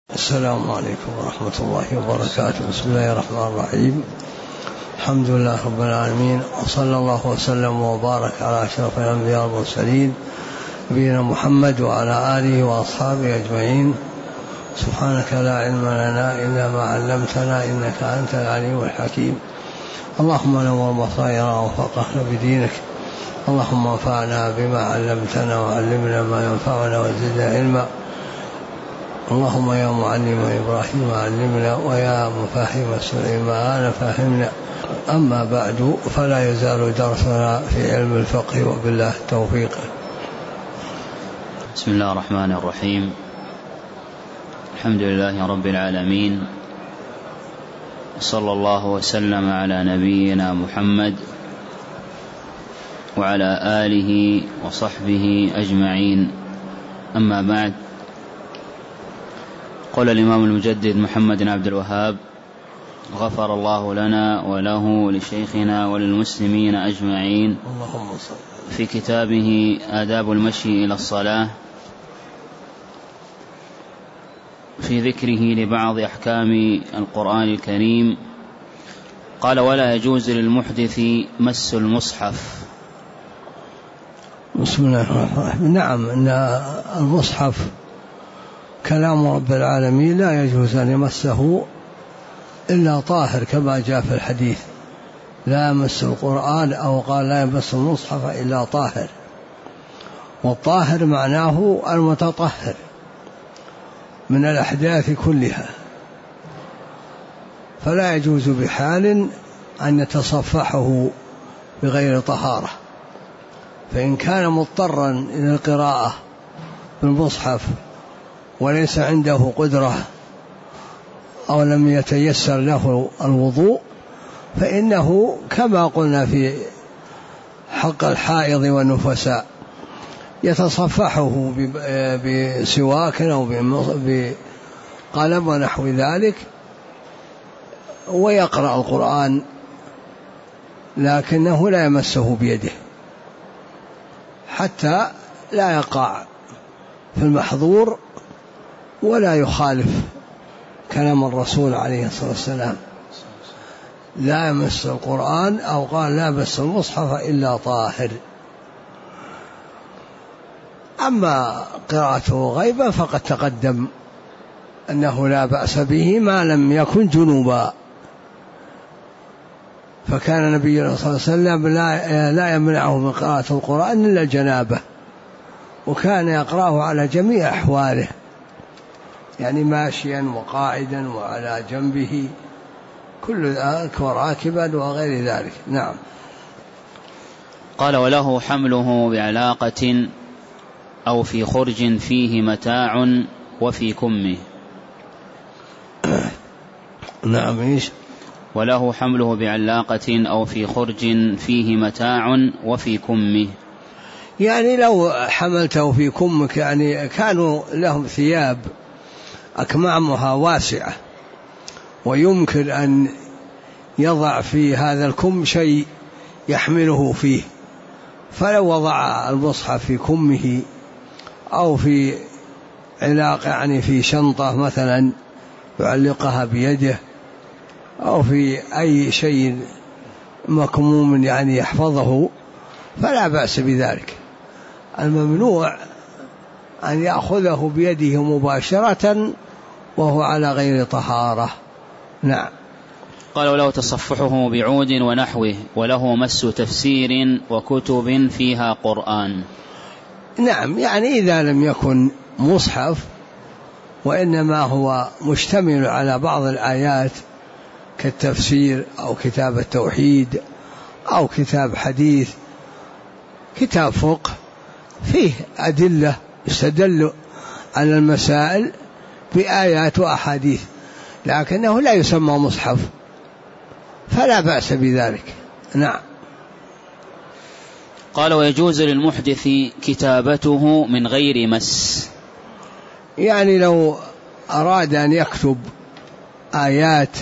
السلام عليكم ورحمة الله وبركاته. بسم الله الرحمن الرحيم. الحمد لله رب العالمين، وصلى الله وسلم وبارك على أشرف الأنبياء والمرسلين نبينا محمد وعلى آله وأصحابه أجمعين. سبحانك لا علم لنا إلا ما علمتنا إنك أنت العليم الحكيم. اللهم نور بصائرنا وفقهنا بدينك. اللهم انفعنا بما علمتنا وعلمنا ما ينفعنا وزدنا علما. اللهم يا معلم إبراهيم علمنا ويا مفاهيم سليمان فهمنا. أما بعد، فلا يزال درسنا في علم الفقه وبالله التوفيق. بسم الله الرحمن الرحيم. الحمد لله رب العالمين، صلى الله وسلم على نبينا محمد وعلى آله وصحبه أجمعين. أما بعد، قال الإمام المجدد محمد بن عبد الوهاب غفر الله لنا وله ولشيخنا وللمسلمين أجمعين في كتابه آداب المشي إلى الصلاة في ذكره لبعض أحكام القرآن الكريم، قال: ولا يجوز للمحدث مس المصحف. بسم الله الرحمن الرحيم. نعم، إن المصحف كلام رب العالمين لا يجوز أن يمسه إلا طاهر، كما جاء في الحديث: لا يمس القرآن، أو قال: لا يمس المصحف إلا طاهر. والطاهر معناه المتطهر من الأحداث كلها، فلا يجوز بحال أن يتصفحه بغير طهارة. فإن كان مضطرا إلى القراءة بالمصحف وليس عنده قدرة أو لم يتيسر له الوضوء، فإنه كما قلنا في حق الحائض والنفساء يتصفحه بسواك أو بقلم ونحو ذلك ويقرأ القرآن، لكنه لا يمسه بيده حتى لا يقع في المحظور ولا يخالف كلام الرسول عليه الصلاة والسلام: لا يمس القرآن، أو قال: لا يمس المصحف إلا طاهر. أما قراءته غيبا فقد تقدم أنه لا بأس به ما لم يكن جنوبا، فكان النبي صلى الله عليه وسلم لا يمنعه من قراءة القرآن إلا الجنابة، وكان يقرأه على جميع أحواله، يعني ماشيا وقاعدا وعلى جنبه كل ذلك وراكبا وغير ذلك. نعم. قال: وله حمله بعلاقة أو في خرج فيه متاع وفي كمه. نعم. إيش؟ وله حمله بعلاقة أو في خرج فيه متاع وفي كمه، يعني لو حملته في كمك، يعني كانوا لهم ثياب أكمامها واسعة ويمكن أن يضع في هذا الكم شيء يحمله فيه، فلو وضع المصحف في كمه أو في علاقة، يعني في شنطة مثلا يعلقها بيده، أو في أي شيء مكموم يعني يحفظه، فلا بأس بذلك. الممنوع أن يأخذه بيده مباشرة وهو على غير طهارة. نعم. قال: وله تصفحه بعود ونحوه، وله مس تفسير وكتب فيها قرآن. نعم، يعني إذا لم يكن مصحف وإنما هو مشتمل على بعض الآيات كالتفسير أو كتاب التوحيد أو كتاب حديث، كتاب فقه فيه أدلة يستدل على المسائل بآيات وأحاديث، لكنه لا يسمى مصحف، فلا بأس بذلك. نعم. قال: ويجوز للمحدث كتابته من غير مس. يعني لو أراد أن يكتب آيات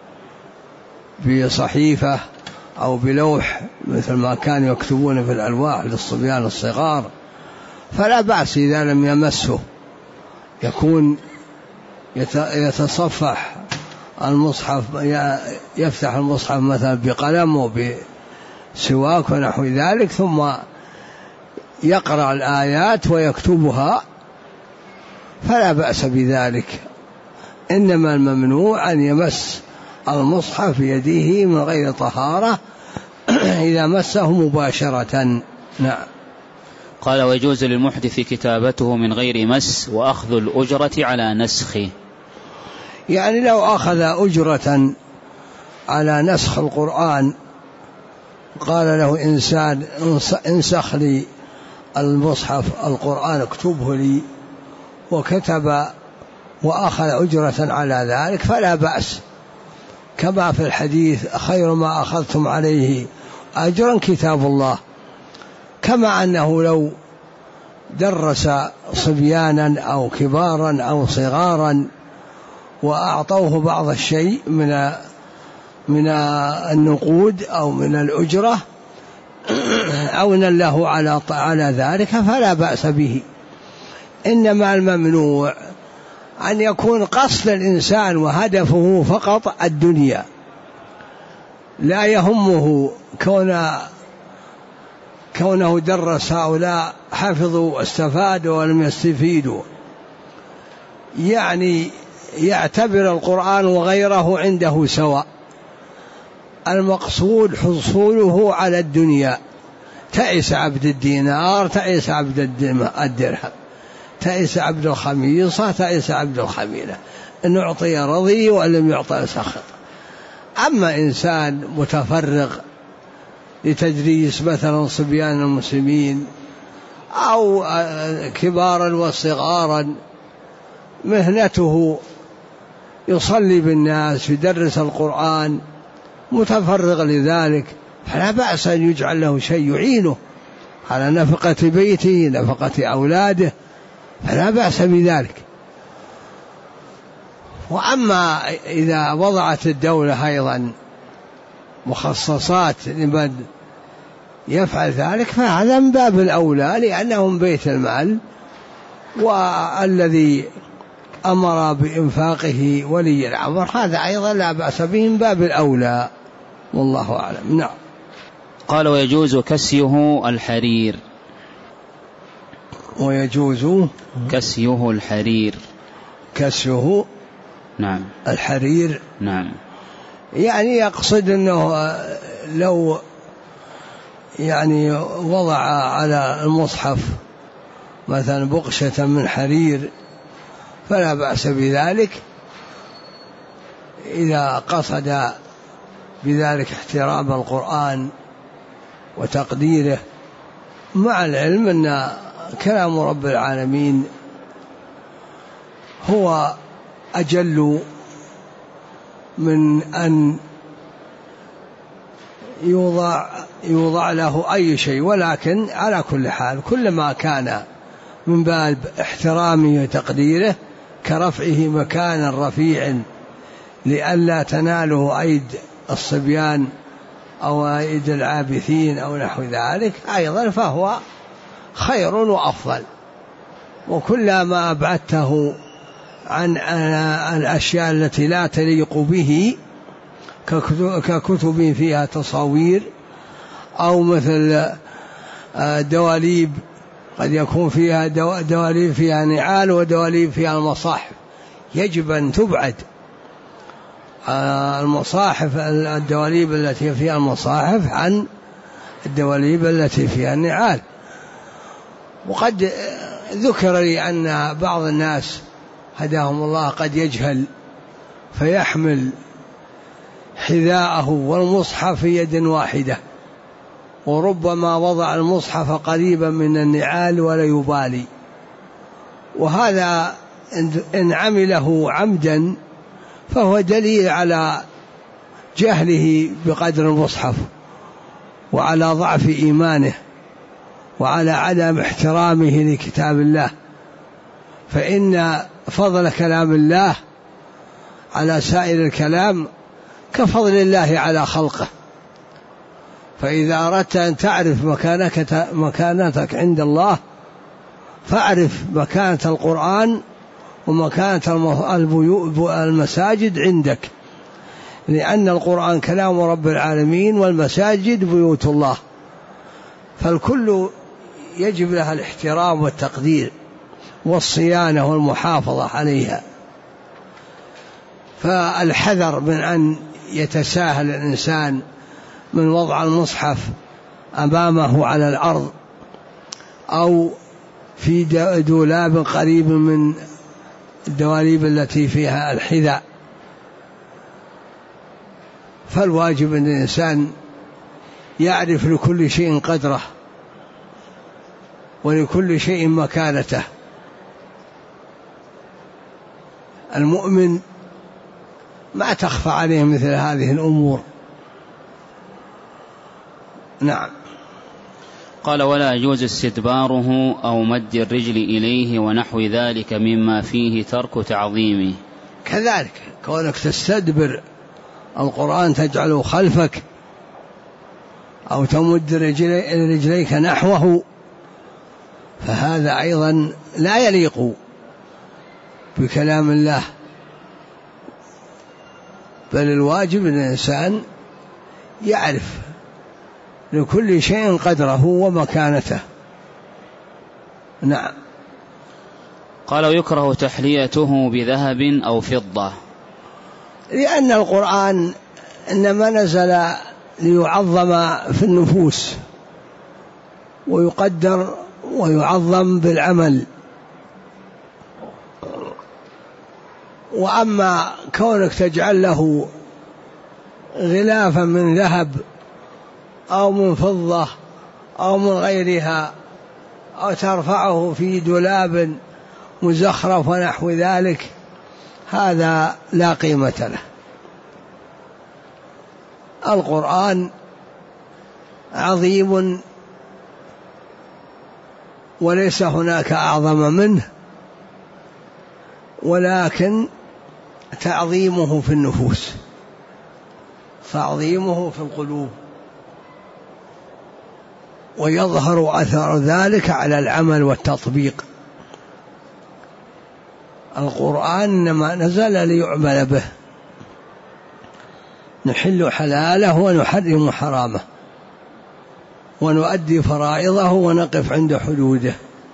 بصحيفة أو بلوح مثل ما كانوا يكتبون في الألواح للصبيان الصغار، فلا بأس إذا لم يمسه، يكون يتصفح المصحف، يفتح المصحف مثلا بقلم وبسواك ونحو ذلك، ثم يقرأ الآيات ويكتبها، فلا بأس بذلك. إنما الممنوع أن يمس المصحف بيده من غير طهارة إذا مسه مباشرة. نعم. قال: ويجوز للمحدث كتابته من غير مس وأخذ الأجرة على نسخه. يعني لو أخذ أجرة على نسخ القرآن، قال له إنسان: انسخ لي المصحف القرآن، اكتبه لي، وكتب وأخذ أجرة على ذلك، فلا بأس، كما في الحديث: خير ما أخذتم عليه أجرا كتاب الله. كما أنه لو درس صبيانا أو كبارا أو صغارا وأعطوه بعض الشيء من النقود أو من الأجرة عونا له على ذلك، فلا بأس به. إنما الممنوع أن يكون قصد الإنسان وهدفه فقط الدنيا، لا يهمه كونه درس هؤلاء حفظوا واستفادوا ولم يستفيدوا، يعني يعتبر القرآن وغيره عنده سواء، المقصود حصوله على الدنيا. تعس عبد الدينار، تعس عبد الدرهم، تعس عبد الخميصة، تعس عبد الخميلة، إن أعطي رضي وإن لم يعطى سخط. أما إنسان متفرغ لتدريس مثلا صبيان المسلمين أو كبارا وصغارا، مهنته يصلي بالناس، يدرس القرآن، متفرغ لذلك، فلا بأس أن يجعل له شيء يعينه على نفقة بيته، نفقة أولاده، فلا بأس بذلك. وأما إذا وضعت الدولة أيضا مخصصات لمن يفعل ذلك، فهذا من باب الأولى، لأنه من بيت المال، والذي أمر بإنفاقه ولي الأمر، هذا أيضا لا بأس به، من باب الأولى، والله أعلم. نعم. قال: ويجوز كسيه الحرير. ويجوز كسيه الحرير. كسيه، نعم، الحرير، نعم، يعني يقصد أنه لو يعني وضع على المصحف مثلا بقشة من حرير فلا بأس بذلك، إذا قصد بذلك احترام القرآن وتقديره، مع العلم أن كلام رب العالمين هو أجل من أن يوضع له أي شيء، ولكن على كل حال كلما كان من باب احترامه وتقديره، كرفعه مكانا رفيع لئلا تناله أيد الصبيان أو أيد العابثين أو نحو ذلك، أيضا فهو خير وأفضل. وكلما أبعدته عن الأشياء التي لا تليق به ككتب فيها تصاوير، أو مثل دواليب، قد يكون فيها دواليب فيها نعال ودواليب فيها المصاحف، يجب أن تبعد المصاحف، الدواليب التي فيها المصاحف، عن الدواليب التي فيها النعال. وقد ذكر لي أن بعض الناس هداهم الله قد يجهل فيحمل حذاءه والمصحف في يد واحدة، وربما وضع المصحف قريبا من النعال ولا يبالي، وهذا إن عمله عمدا فهو دليل على جهله بقدر المصحف، وعلى ضعف إيمانه، وعلى عدم احترامه لكتاب الله. فإن فضل كلام الله على سائر الكلام كفضل الله على خلقه. فإذا أردت أن تعرف مكانتك عند الله، فاعرف مكانة القرآن ومكانة المساجد عندك، لأن القرآن كلام رب العالمين والمساجد بيوت الله، فالكل يجب لها الاحترام والتقدير والصيانة والمحافظة عليها. فالحذر من أن يتساهل الإنسان من وضع المصحف أمامه على الأرض أو في دولاب قريب من الدواليب التي فيها الحذاء. فالواجب أن الإنسان يعرف لكل شيء قدره ولكل شيء مكانته. المؤمن ما تخفى عليه مثل هذه الأمور. نعم. قال: ولا يجوز استدباره أو مد الرجل إليه ونحو ذلك مما فيه ترك تعظيمه. كذلك كونك تستدبر القرآن تجعله خلفك أو تمد رجليك نحوه، فهذا أيضا لا يليق بكلام الله، بل الواجب أن الإنسان يعرف لكل شيء قدره ومكانته. نعم. قال: ويكره تحليته بذهب أو فضة، لأن القرآن إنما نزل ليعظم في النفوس ويقدر ويعظم بالعمل، وأما كونك تجعل له غلافا من ذهب أو من فضة أو من غيرها أو ترفعه في دولاب مزخرف ونحو ذلك، هذا لا قيمة له. القرآن عظيم وليس هناك أعظم منه، ولكن تعظيمه في النفوس، تعظيمه في القلوب، ويظهر أثر ذلك على العمل والتطبيق. القرآن إنما نزل ليعمل به، نحل حلاله ونحرم حرامه، ونؤدي فرائضه ونقف عند حدوده،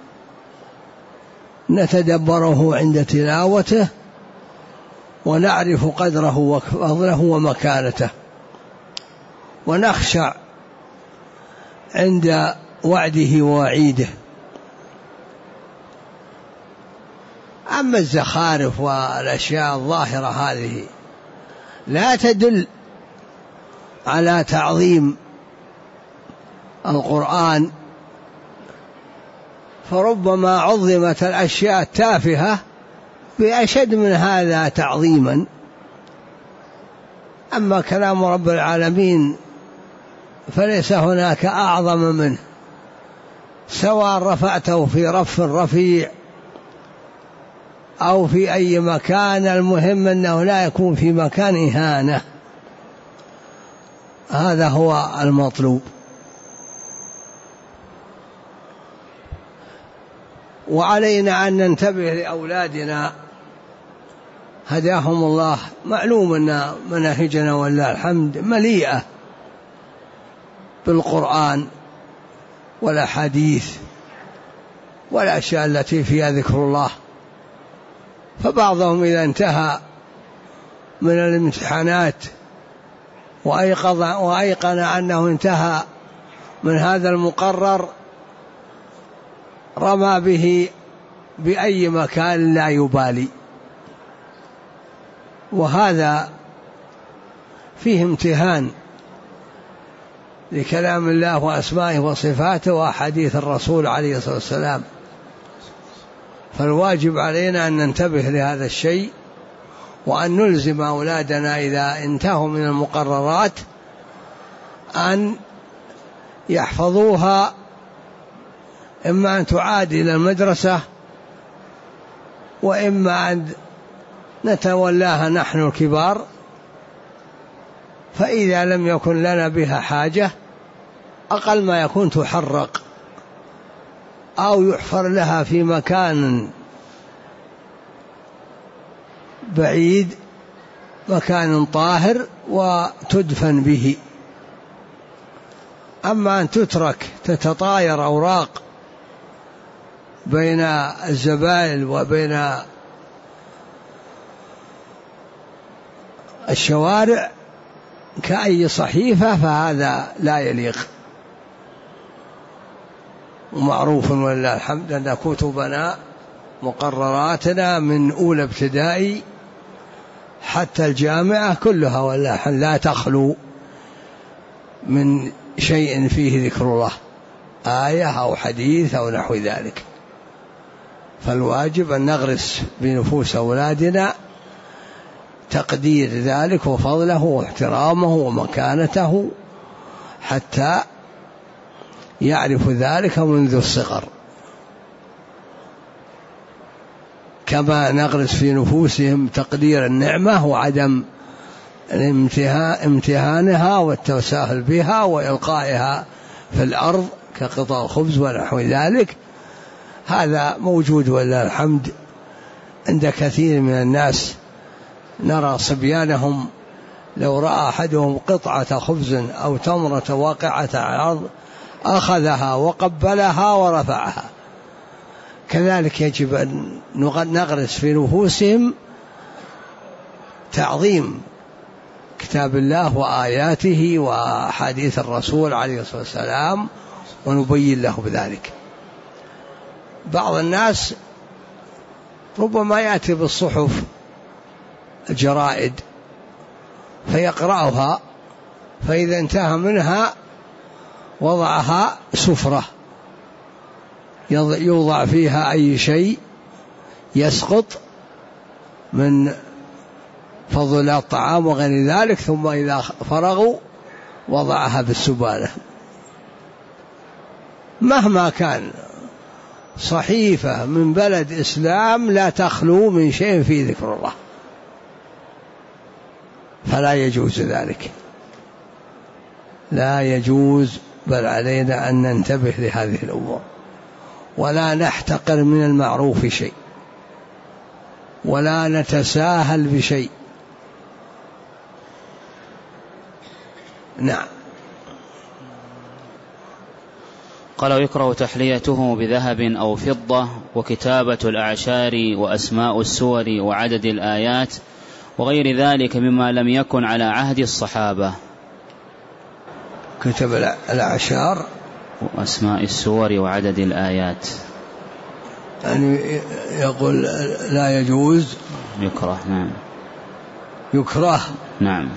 نتدبره عند تلاوته، ونعرف قدره وفضله ومكانته، ونخشع عند وعده ووعيده. أما الزخارف والأشياء الظاهرة هذه لا تدل على تعظيم القرآن، فربما عظمت الأشياء التافهة بأشد من هذا تعظيما. أما كلام رب العالمين فليس هناك أعظم منه، سواء رفعته في رف رفيع أو في أي مكان، المهم أنه لا يكون في مكان إهانة، هذا هو المطلوب. وعلينا أن ننتبه لأولادنا هداهم الله. معلوم أن مناهجنا ولله الحمد مليئة بالقرآن والأحاديث والأشياء التي فيها ذكر الله، فبعضهم إذا انتهى من الامتحانات وأيقن أنه انتهى من هذا المقرر رمى به بأي مكان لا يبالي، وهذا فيه امتهان لكلام الله وأسمائه وصفاته وأحاديث الرسول عليه الصلاة والسلام. فالواجب علينا أن ننتبه لهذا الشيء، وأن نلزم أولادنا إذا انتهوا من المقررات أن يحفظوها، إما أن تعاد إلى المدرسة وإما أن نتولاها نحن الكبار، فإذا لم يكن لنا بها حاجة أقل ما يكون تحرق أو يحفر لها في مكان بعيد مكان طاهر وتدفن به. أما أن تترك تتطاير أوراق بين الزبائن وبين الشوارع كأي صحيفة فهذا لا يليق. ومعروف ولله الحمد أن كتبنا مقرراتنا من أولى ابتدائي حتى الجامعة كلها ولله الحمد لا تخلو من شيء فيه ذكر الله، آية أو حديث أو نحو ذلك. فالواجب أن نغرس بنفوس أولادنا تقدير ذلك وفضله واحترامه ومكانته حتى يعرف ذلك منذ الصغر، كما نغرس في نفوسهم تقدير النعمة وعدم امتهانها والتساهل بها وإلقائها في الأرض كقطع الخبز ونحو ذلك. هذا موجود ولله الحمد عند كثير من الناس. نرى صبيانهم لو رأى أحدهم قطعة خبز أو تمرة واقعة على الأرض أخذها وقبلها ورفعها. كذلك يجب أن نغرس في نفوسهم تعظيم كتاب الله وآياته وحديث الرسول عليه الصلاة والسلام ونبين له بذلك. بعض الناس ربما يأتي بالصحف الجرائد فيقرأها، فإذا انتهى منها وضعها سفرة يوضع فيها أي شيء يسقط من فضلات الطعام وغير ذلك، ثم إذا فرغوا وضعها بالسبالة. مهما كان صحيفة من بلد إسلام لا تخلو من شيء فيه ذكر الله، فلا يجوز ذلك، لا يجوز. بل علينا أن ننتبه لهذه الأمور ولا نحتقر من المعروف شيء ولا نتساهل بشيء. نعم. قال: ويكره تحليته بذهب أو فضة، وكتابة الأعشار وأسماء السور وعدد الآيات وغير ذلك مما لم يكن على عهد الصحابة. كتب الأعشار وأسماء السور وعدد الآيات، يعني يقول لا يجوز، يكره. نعم، يكره. نعم،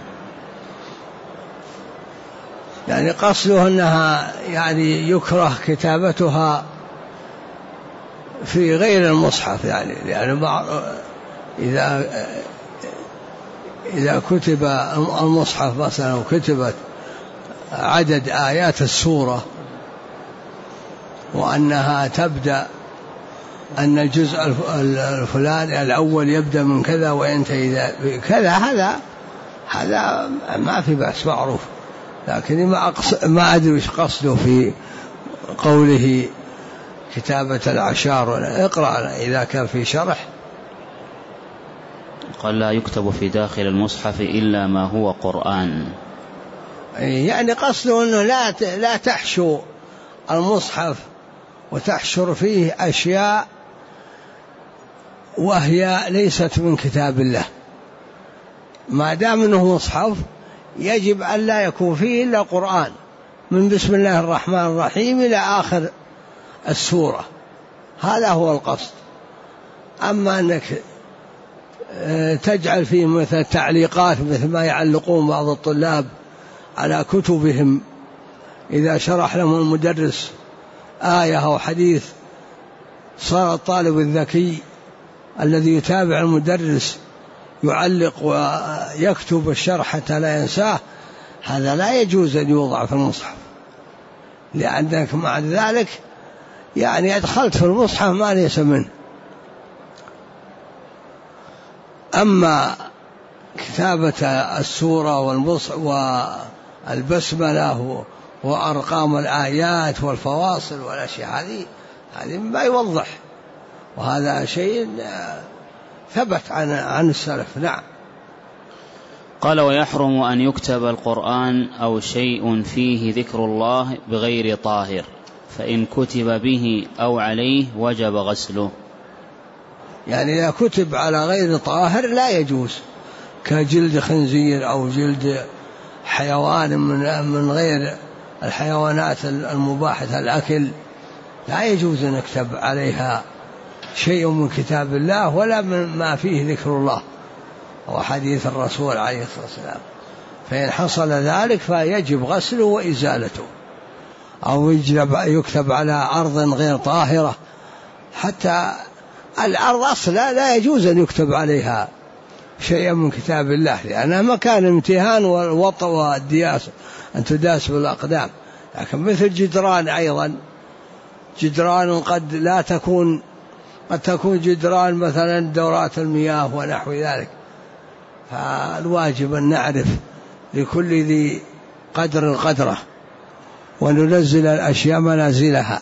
يعني قصده أنها يعني يكره كتابتها في غير المصحف، يعني إذا كتب المصحف مثلا وكتبت عدد آيات السورة وأنها تبدأ أن الجزء الفلاني الأول يبدأ من كذا وينتهي كذا، هذا ما في بأس، معروف. لكن ما أدري وش قصده في قوله كتابة الأعشار. اقرأ إذا كان في شرح. قال: لا يكتب في داخل المصحف إلا ما هو قرآن. يعني قصده أنه لا تحشو المصحف وتحشر فيه أشياء وهي ليست من كتاب الله. ما دام أنه مصحف يجب أن لا يكون فيه إلا قرآن من بسم الله الرحمن الرحيم إلى آخر السورة، هذا هو القصد. أما أنك تجعل فيه مثل تعليقات مثل ما يعلقون بعض الطلاب على كتبهم إذا شرح لهم المدرس آية أو حديث، صار الطالب الذكي الذي يتابع المدرس يعلق ويكتب الشرح حتى لا ينساه. هذا لا يجوز أن يوضع في المصحف، لأنك مع ذلك يعني أدخلت في المصحف ما ليس منه. أما كتابة السورة والبسملة وأرقام الآيات والفواصل والأشياء هذه ما يوضح، وهذا شيء ثبت عن السلف. نعم. قال: ويحرم أن يكتب القرآن أو شيء فيه ذكر الله بغير طاهر، فإن كتب به أو عليه وجب غسله. يعني إذا كتب على غير طاهر لا يجوز، كجلد خنزير أو جلد حيوان من غير الحيوانات المباحة الأكل، لا يجوز أن يكتب عليها شيء من كتاب الله ولا ما فيه ذكر الله وحديث الرسول عليه الصلاة والسلام. فإن حصل ذلك فيجب غسله وإزالته. أو يكتب على أرض غير طاهرة، حتى الأرض أصلا لا يجوز أن يكتب عليها شيئا من كتاب الله، لأنها مكان امتهان والوطء والدياس، أن تداس بالأقدام. لكن مثل جدران، أيضا جدران قد تكون جدران مثلا دورات المياه ونحو ذلك، فالواجب أن نعرف لكل ذي قدر قدره وننزل الأشياء منازلها.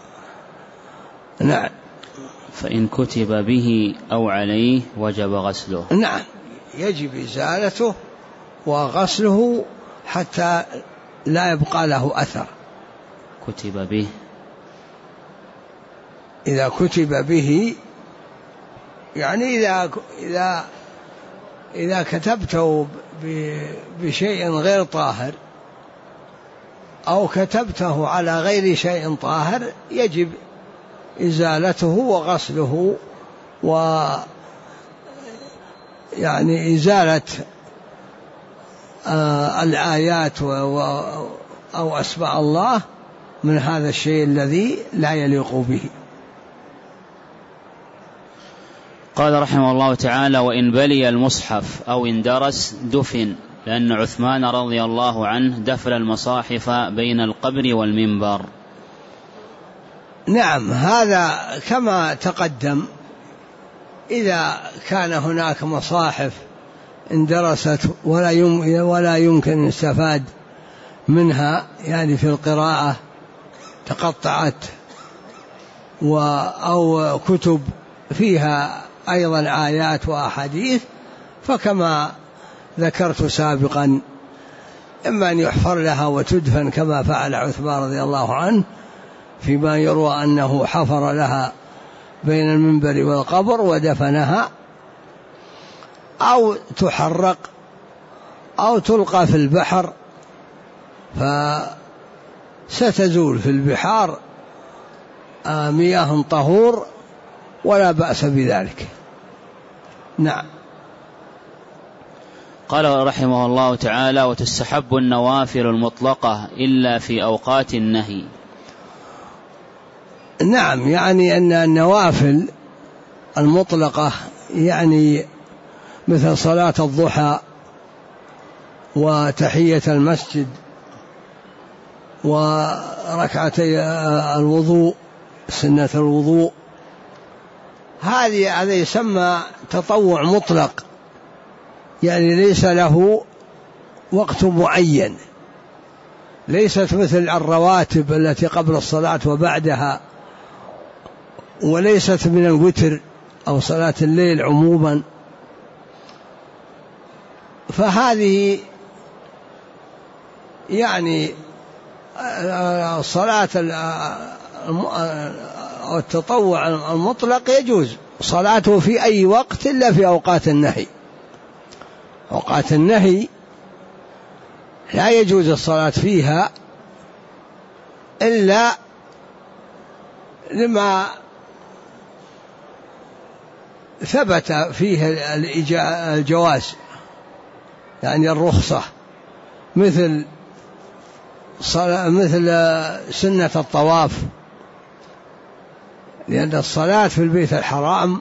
نعم. فإن كتب به أو عليه وجب غسله. نعم، يجب إزالته وغسله حتى لا يبقى له أثر. كتب به، إذا كتب به يعني إذا كتبته بشيء غير طاهر أو كتبته على غير شيء طاهر يجب إزالته وغسله، يعني إزالة الآيات أو أسماء الله من هذا الشيء الذي لا يليق به. قال رحمه الله تعالى: وإن بلي المصحف أو اندرس دفن، لأن عثمان رضي الله عنه دفن المصاحف بين القبر والمنبر. نعم، هذا كما تقدم. إذا كان هناك مصاحف اندرست ولا يمكن يستفاد منها، يعني في القراءة تقطعت، أو كتب فيها أيضا آيات وأحاديث، فكما ذكرت سابقا إما أن يحفر لها وتدفن كما فعل عثمان رضي الله عنه، فيما يروى أنه حفر لها بين المنبر والقبر ودفنها، أو تحرق أو تلقى في البحر، فستزول في البحار مياه طهور ولا بأس بذلك. نعم. قال رحمه الله تعالى: وتستحب النوافل المطلقة إلا في أوقات النهي. نعم، يعني أن النوافل المطلقة يعني مثل صلاة الضحى وتحية المسجد وركعتي الوضوء، سنة الوضوء، هذا يسمى تطوع مطلق، يعني ليس له وقت معين، ليست مثل الرواتب التي قبل الصلاة وبعدها، وليست من الوتر أو صلاة الليل عموما. فهذه يعني الصلاة أو التطوع المطلق يجوز صلاته في أي وقت إلا في أوقات النهي. أوقات النهي لا يجوز الصلاة فيها إلا لما ثبت فيه الجواز، يعني الرخصة، مثل سنة الطواف، لأن الصلاة في البيت الحرام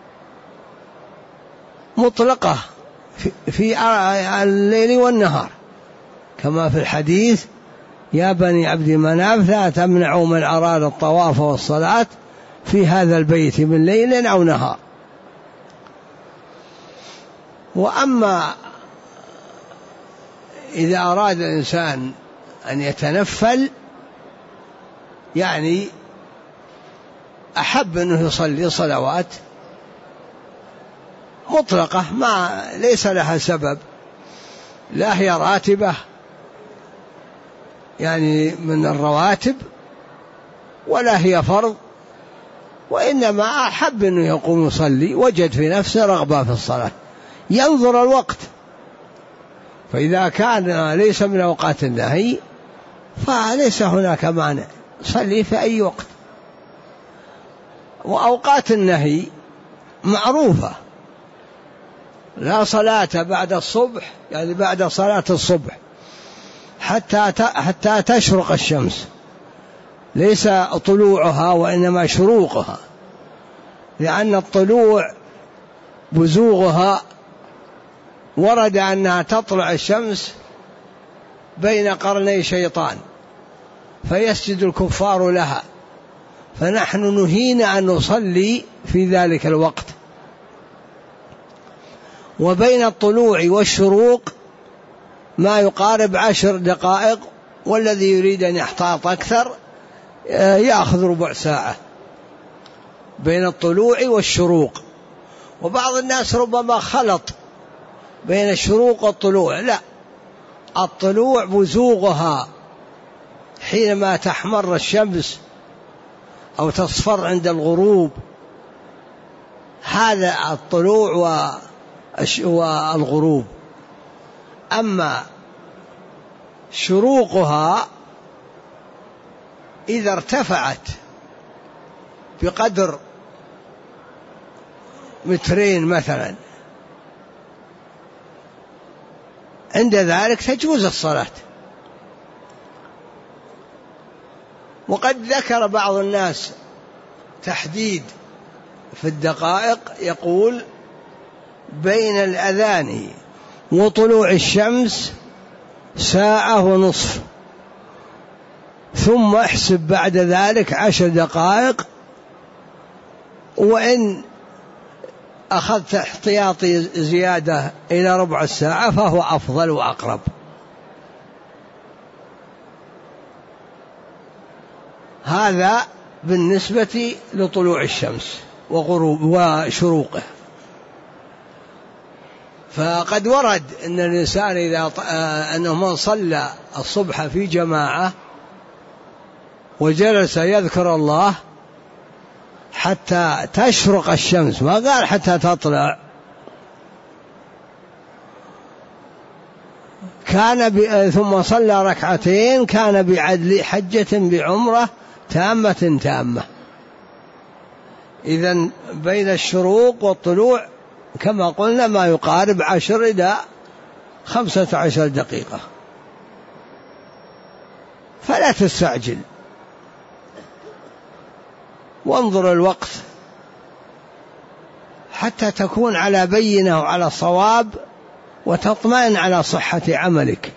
مطلقة في الليل والنهار، كما في الحديث: يا بني عبد مناف لا تمنعوا من أراد الطواف والصلاة في هذا البيت من ليل أو نهار. وأما إذا أراد الإنسان أن يتنفل، يعني أحب أنه يصلي صلوات مطلقة ما ليس لها سبب، لا هي راتبة يعني من الرواتب ولا هي فرض، وإنما أحب أنه يقوم يصلي، وجد في نفسه رغبة في الصلاة، ينظر الوقت، فإذا كان ليس من أوقات النهي فليس هناك مانع، صلي في أي وقت. وأوقات النهي معروفة، لا صلاة بعد الصبح، يعني بعد صلاة الصبح حتى تشرق الشمس، ليس طلوعها وإنما شروقها، لأن الطلوع بزوغها ورد أنها تطلع الشمس بين قرني شيطان فيسجد الكفار لها، فنحن نهينا أن نصلي في ذلك الوقت. وبين الطلوع والشروق ما يقارب 10 دقائق، والذي يريد أن يحتاط أكثر يأخذ ربع ساعة بين الطلوع والشروق. وبعض الناس ربما خلط بين الشروق والطلوع، لا، الطلوع بزوغها حينما تحمر الشمس أو تصفر عند الغروب، هذا الطلوع والغروب. أما شروقها إذا ارتفعت بقدر 2 متر مثلا، عند ذلك تجوز الصلاة. وقد ذكر بعض الناس تحديد في الدقائق، يقول بين الأذان وطلوع الشمس 1.5 ساعة، ثم احسب بعد ذلك 10 دقائق، وإن أخذت احتياطي زيادة إلى ربع الساعة فهو أفضل وأقرب. هذا بالنسبة لطلوع الشمس وغروب وشروقه. فقد ورد أن الإنسان أنه من صلى الصبح في جماعة وجلس يذكر الله حتى تشرق الشمس، ما قال حتى تطلع، ثم صلى 2 ركعتين كان بعدل حجة بعمرة تامة. إذن بين الشروق والطلوع كما قلنا ما يقارب 10 إلى 15 دقيقة، فلا تستعجل، وانظر الوقت حتى تكون على بينة وعلى صواب وتطمئن على صحة عملك.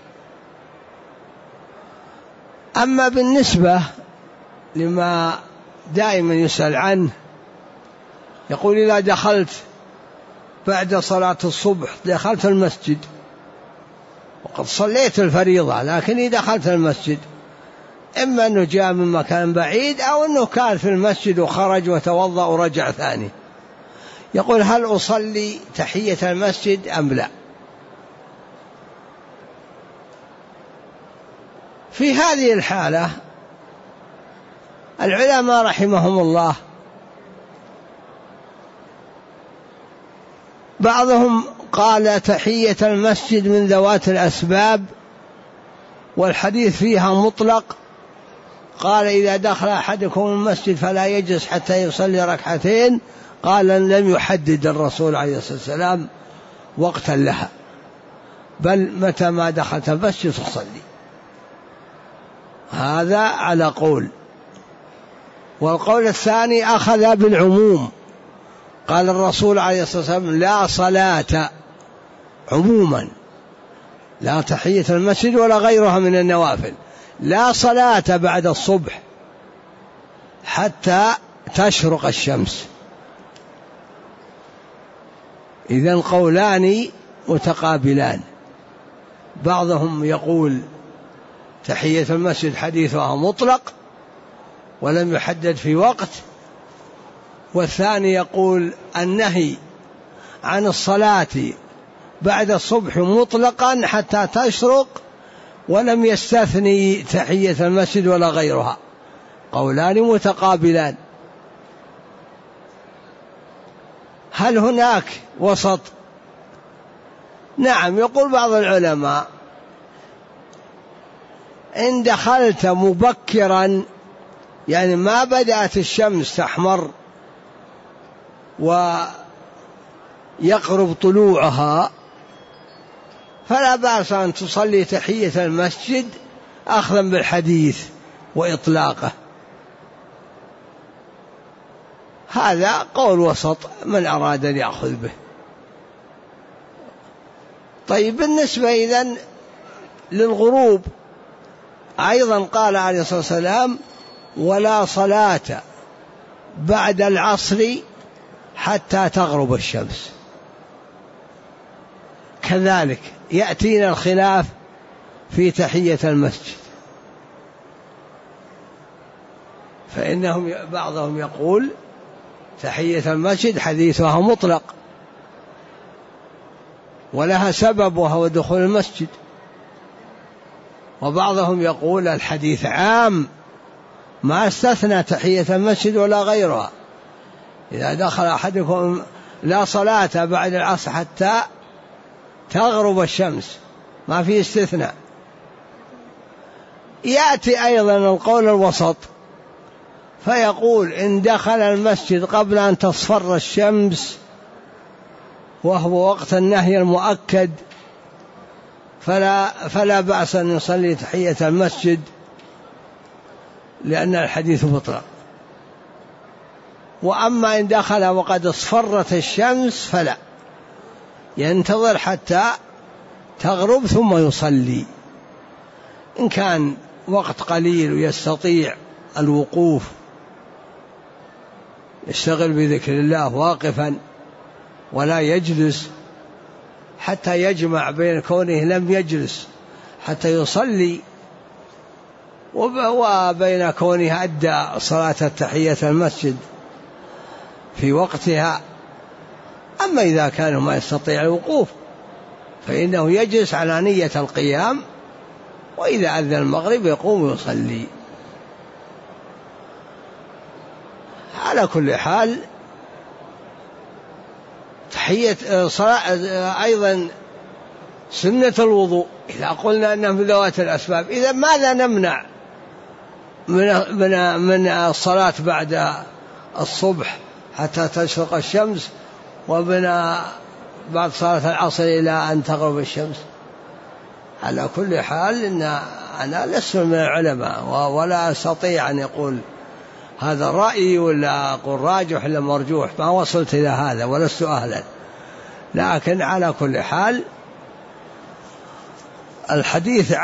أما بالنسبة لما دائما يسأل عنه، يقول إذا دخلت بعد صلاة الصبح، دخلت المسجد وقد صليت الفريضة، لكن إذا دخلت المسجد إما أنه جاء من مكان بعيد أو أنه كان في المسجد وخرج وتوضأ ورجع ثاني، يقول هل أصلي تحية المسجد أم لا؟ في هذه الحالة العلماء رحمهم الله بعضهم قال تحية المسجد من ذوات الأسباب، والحديث فيها مطلق، قال إذا دخل أحدكم المسجد فلا يجلس حتى يصلي 2 ركعتين، قال لم يحدد الرسول عليه الصلاة والسلام وقتا لها، بل متى ما دخلت المسجد تصلي. هذا على قول. والقول الثاني أخذ بالعموم، قال الرسول عليه الصلاة والسلام لا صلاة عموما، لا تحية المسجد ولا غيرها من النوافل، لا صلاة بعد الصبح حتى تشرق الشمس. إذن قولان متقابلان، بعضهم يقول تحية المسجد حديثها مطلق ولم يحدد في وقت، والثاني يقول النهي عن الصلاة بعد الصبح مطلقا حتى تشرق، ولم يستثني تحية المسجد ولا غيرها، قولان متقابلان. هل هناك وسط؟ نعم، يقول بعض العلماء إن دخلت مبكرا، يعني ما بدأت الشمس تحمر ويقرب طلوعها، فلا بأس أن تصلي تحية المسجد أخذا بالحديث وإطلاقه. هذا قول وسط من أراد أن يأخذ به. طيب، بالنسبة إذن للغروب أيضا قال عليه الصلاة والسلام: ولا صلاة بعد العصر حتى تغرب الشمس. كذلك يأتينا الخلاف في تحية المسجد، فإنهم بعضهم يقول تحية المسجد حديثها مطلق ولها سبب وهو دخول المسجد، وبعضهم يقول الحديث عام ما استثنى تحية المسجد ولا غيرها. إذا دخل أحدكم لا صلاة بعد العصر حتى تغرب الشمس، ما في استثناء. يأتي أيضا القول الوسط فيقول إن دخل المسجد قبل أن تصفر الشمس وهو وقت النهي المؤكد فلا بأس أن يصلي تحية المسجد، لأن الحديث مطلق. وأما إن دخل وقد اصفرت الشمس فلا، ينتظر حتى تغرب ثم يصلي. إن كان وقت قليل ويستطيع الوقوف يشتغل بذكر الله واقفا ولا يجلس حتى يجمع بين كونه لم يجلس حتى يصلي وبين كونه أدى صلاة تحية المسجد في وقتها. أما إذا كان ما يستطيع الوقوف فإنه يجلس على نية القيام، وإذا أذن المغرب يقوم يصلي. على كل حال تحية صلاة أيضا سنة الوضوء إذا قلنا أنها من ذوات الأسباب. إذا ماذا نمنع من الصلاة بعد الصبح حتى تشرق الشمس بعد صلاة العصر إلى أن تغرب الشمس؟ على كل حال إن أنا لست من العلماء ولا أستطيع أن يقول هذا رأيي ولا أقول راجح ولا مرجوح، ما وصلت إلى هذا ولست أهلا. لكن على كل حال الحديث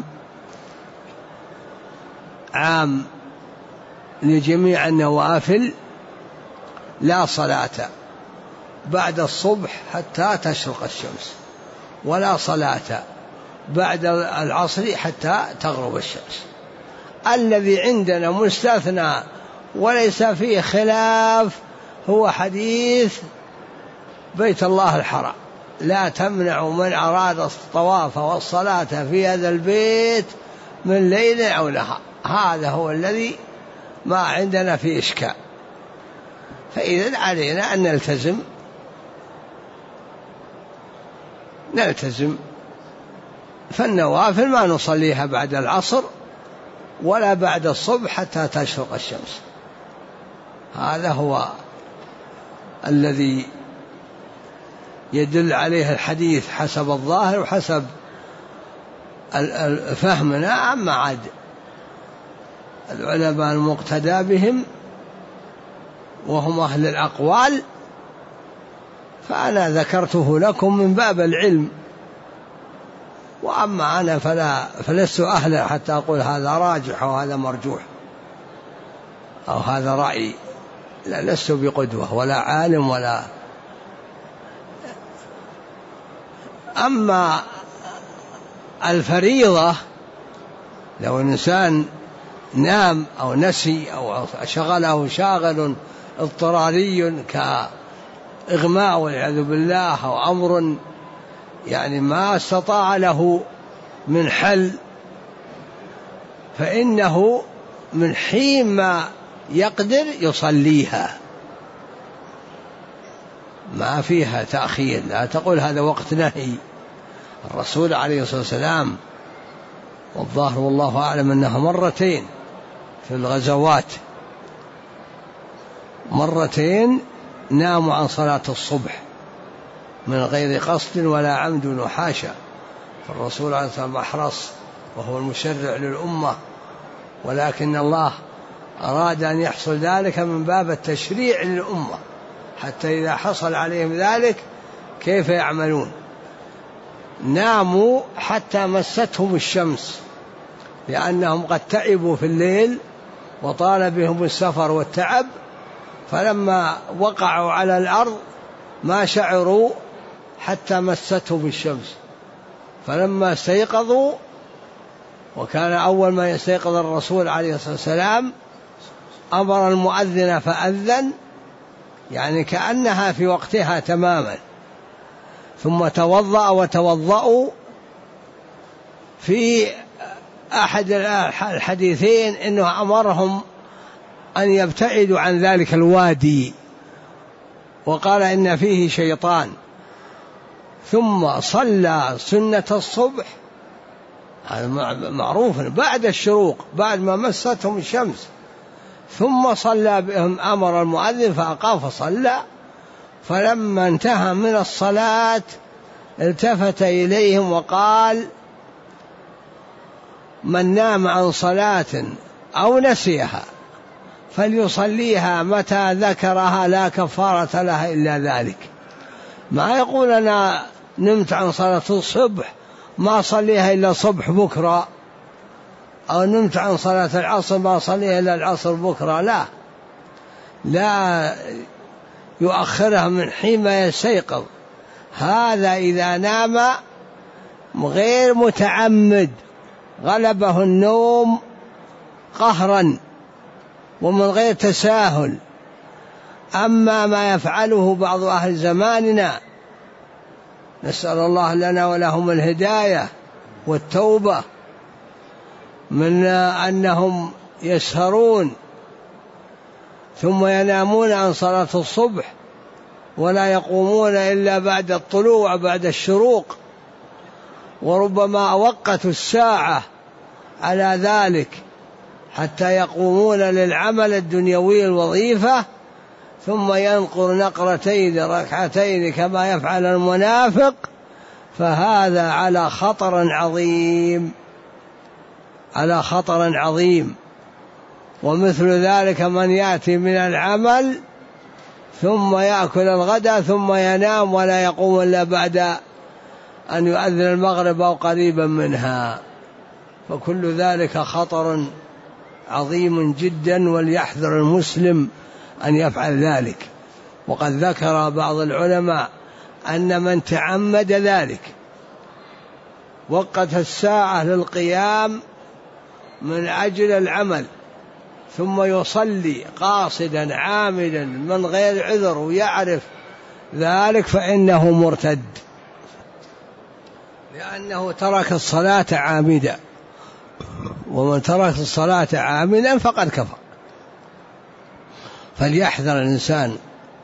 عام لجميع النوافل: لا صلاة بعد الصبح حتى تشرق الشمس، ولا صلاة بعد العصر حتى تغرب الشمس. الذي عندنا مستثنى وليس فيه خلاف هو حديث بيت الله الحرام: لا تمنع من أراد الطواف والصلاة في هذا البيت من ليل أو نهار. هذا هو الذي ما عندنا فيه إشكال. فإذا علينا أن نلتزم، فالنوافل ما نصليها بعد العصر ولا بعد الصبح حتى تشرق الشمس. هذا هو الذي يدل عليه الحديث حسب الظاهر وحسب فهمنا. أما عاد العلماء المقتدى بهم وهم أهل الأقوال فأنا ذكرته لكم من باب العلم، وأما أنا فلست أهلا حتى أقول هذا راجح أو هذا مرجوح أو هذا رأي. لا، لست بقدوة ولا عالم ولا. أما الفريضة لو الإنسان نام أو نسي أو شغله شاغل اضطراري إغماء والعياذ بالله أو أمر يعني ما استطاع له من حل، فإنه من حين ما يقدر يصليها، ما فيها تأخير. لا تقول هذا وقت نهي. الرسول عليه الصلاة والسلام والظاهر والله أعلم أنها مرتين في الغزوات، مرتين ناموا عن صلاة الصبح من غير قصد ولا عمد وحاشا. فالرسول عليه الصلاة والسلام أحرص وهو المشرع للأمة، ولكن الله أراد أن يحصل ذلك من باب التشريع للأمة، حتى إذا حصل عليهم ذلك كيف يعملون. ناموا حتى مستهم الشمس، لأنهم قد تعبوا في الليل وطال بهم السفر والتعب، فلما وقعوا على الأرض ما شعروا حتى مستهم الشمس. فلما استيقظوا، وكان أول ما يستيقظ الرسول عليه الصلاة والسلام أمر المؤذن فأذن، يعني كأنها في وقتها تماما، ثم توضأ وتوضأوا. في أحد الحديثين إنه أمرهم أن يبتعدوا عن ذلك الوادي، وقال إن فيه شيطان. ثم صلى سنة الصبح، هذا معروف، بعد الشروق، بعد ما مستهم الشمس، ثم صلى بهم، أمر المؤذن فأقام فصلى. فلما انتهى من الصلاة التفت إليهم وقال: من نام عن صلاة أو نسيها فليصليها متى ذكرها، لا كفارة لها إلا ذلك. ما يقول أنا نمت عن صلاة الصبح ما صليها إلا صبح بكرة، أو نمت عن صلاة العصر ما صليها إلا العصر بكرة، لا يؤخرها من حين ما يستيقظ. هذا إذا نام غير متعمد، غلبه النوم قهرا ومن غير تساهل. أما ما يفعله بعض أهل زماننا، نسأل الله لنا ولهم الهداية والتوبة، من أنهم يسهرون ثم ينامون عن صلاة الصبح ولا يقومون إلا بعد الطلوع بعد الشروق، وربما وقتوا الساعة على ذلك حتى يقومون للعمل الدنيوي الوظيفة، ثم ينقر نقرتين ركعتين كما يفعل المنافق، فهذا على خطر عظيم، على خطر عظيم. ومثل ذلك من يأتي من العمل ثم يأكل الغداء ثم ينام ولا يقوم إلا بعد أن يؤذن المغرب أو قريبا منها، فكل ذلك خطر عظيم جدا، وليحذر المسلم أن يفعل ذلك. وقد ذكر بعض العلماء أن من تعمد ذلك وقت الساعة للقيام من أجل العمل ثم يصلي قاصدا عامدا من غير عذر ويعرف ذلك فإنه مرتد، لأنه ترك الصلاة عامدا، ومن ترك الصلاة عامدا فقد كفر. فليحذر الإنسان،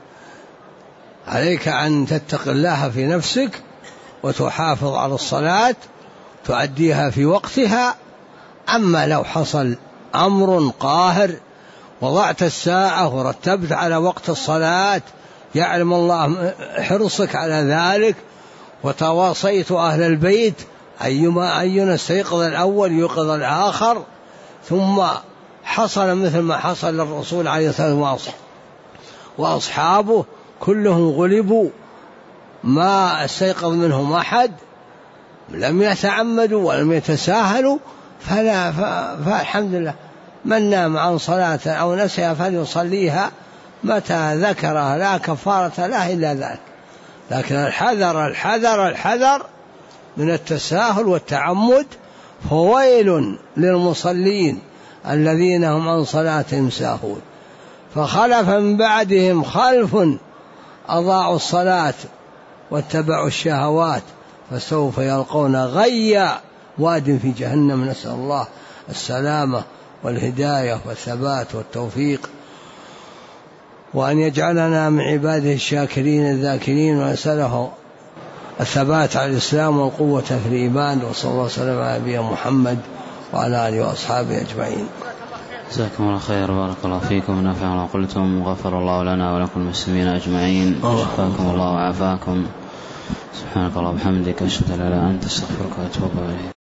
عليك أن تتقي الله في نفسك وتحافظ على الصلاة تؤديها في وقتها. أما لو حصل أمر قاهر وضعت الساعة ورتبت على وقت الصلاة، يعلم الله حرصك على ذلك، وتواصيت أهل البيت أينا استيقظ الأول يوقظ الآخر، ثم حصل مثل ما حصل للرسول عليه الصلاة والسلام وأصحابه كلهم غلبوا، ما استيقظ منهم أحد، لم يتعمدوا ولم يتساهلوا، فالحمد لله. من نام عن صلاة أو نسيها فليصليها متى ذكرها، لا كفارة له إلا ذلك. لكن الحذر الحذر الحذر من التساهل والتعمد، فويل للمصلين الذين هم عن صلاتهم ساهون. فخلف من بعدهم خلف أضاعوا الصلاة واتبعوا الشهوات فسوف يلقون غيا واد في جهنم. نسأل الله السلامة والهداية والثبات والتوفيق، وأن يجعلنا من عباده الشاكرين الذاكرين، ونسأله الثبات على الإسلام والقوة في الإيمان. وصلى الله وسلم على نبينا محمد وعلى آله وأصحابه أجمعين. جزاكم الله خير، بارك الله فيكم ونفع ما قلتم، وغفر الله لنا ولكم المسلمين أجمعين، شفاكم الله وعافاكم. سبحانك اللهم وبحمدك، أشهد أن لا إله إلا أنت، أستغفرك وأتوب إليك.